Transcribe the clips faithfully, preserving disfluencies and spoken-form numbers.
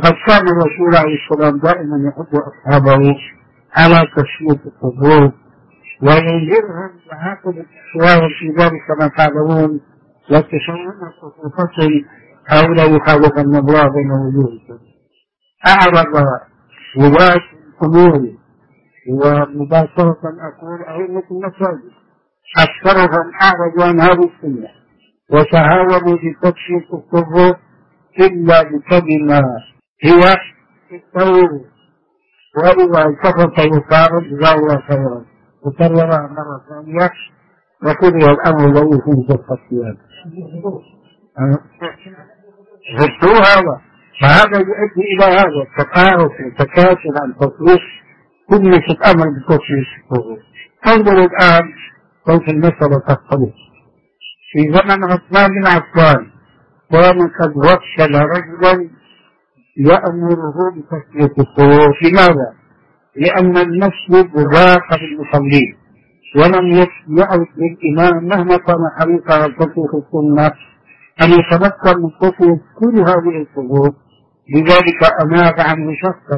وقد كان الرسول عليه السلام دائما يحب أصحابه على تشويق القبور وينذرهم وعاقبة الشوارع في ذلك كما تعلمون والتشيعون صفوفهم هؤلاء يخالفون الله بين وجوههم. أعرض ولاة الأمور ومباشرة أقول أئمة المساجد أكثرهم أعرضوا عن هذه السنة وتهاونوا بتشويق القبور إلا بكلمة هي التوبة، وإذا التفت يقارب جزاه خيرا وكررها مرة ثانية وكره الأمر الذي فيه الخطيئات. غشوا هذا، فهذا يؤدي إلى هذا التقارب والتكاسل عن تطبيق كل الأمر بتطبيق القبور. انظروا الآن كيف المسألة تختلف. في زمن عثمان بن عفان كان قد وكل رجلا يأمره بتسلية القبور. لماذا؟ لأن المسجد ضاق بالمصلين ولم يعد للإمام مهما كان حريصا على تسلية السنة أن يتمكن من تسلية كل هذه القبور، لذلك أمات عنه شخصا.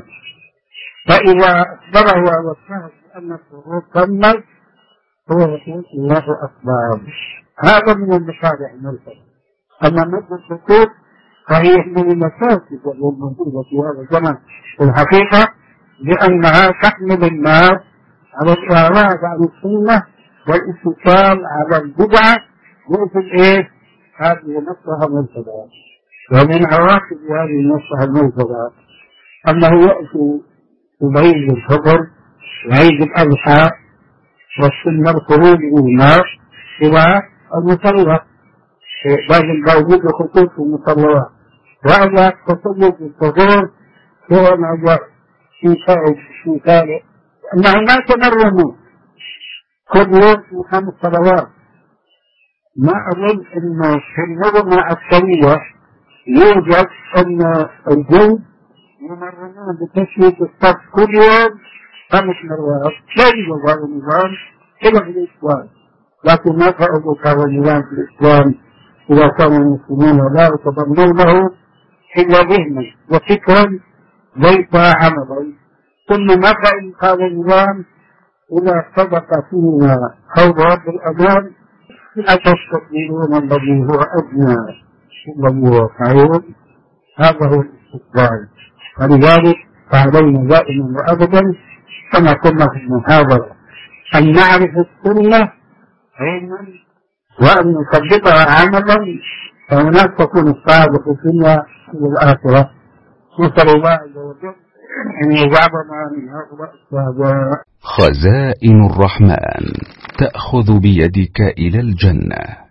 فإذا أخبره ووصاه بأن القبور تمت هو يقول الله أكبر. هذا من المصالح المرسلة. أما مد السكوت فهي من المفاسد الموجودة في هذا الزمن في الحقيقة، لأنها تحمل الناس على الإعراض عن السنة والاتكال على البدعة مثل إيه؟ هذه مصلحة مرتضى. ومن عواقب هذه المصلحة المرتضى أنه يأتي في عيد الفطر وعيد الأضحى والسنة الخروج للناس إلى المصلى، لازم موجود خطوط في المصلوات، وهذا تصلي في الحضور هو موضوع في شيء في ثاني، أنهم ما تمرنوا كل يوم في خمس صلوات. ما أظن أن في النظم العسكرية يوجد أن الجند يمرنون بتشويق الصف كل يوم خمس مرات. لا يوجد هذا النظام إلا في الإسلام، لكن ما فعلوا هذا النظام في الإسلام إذا كانوا المسلمين لا يتضمنونه إلا ذهنا وفكرا ليس عملا. ثم مثل هذا النظام إذا صدق فينا قول رب الأمان أتستبدلون الذي هو أدنى الذي هو خير. هذا هو الاستقبال. ولذلك فعلينا دائما وأبدا كما كنا في المحاضرة أن نعرف السنة علما وأن نصدقها عملا، فهناك تكون السعادة في الدنيا والآخرة. نسأل الله عز وجل أن يجعلنا من هؤلاء السعداء. خزائن الرحمن تأخذ بيدك إلى الجنة.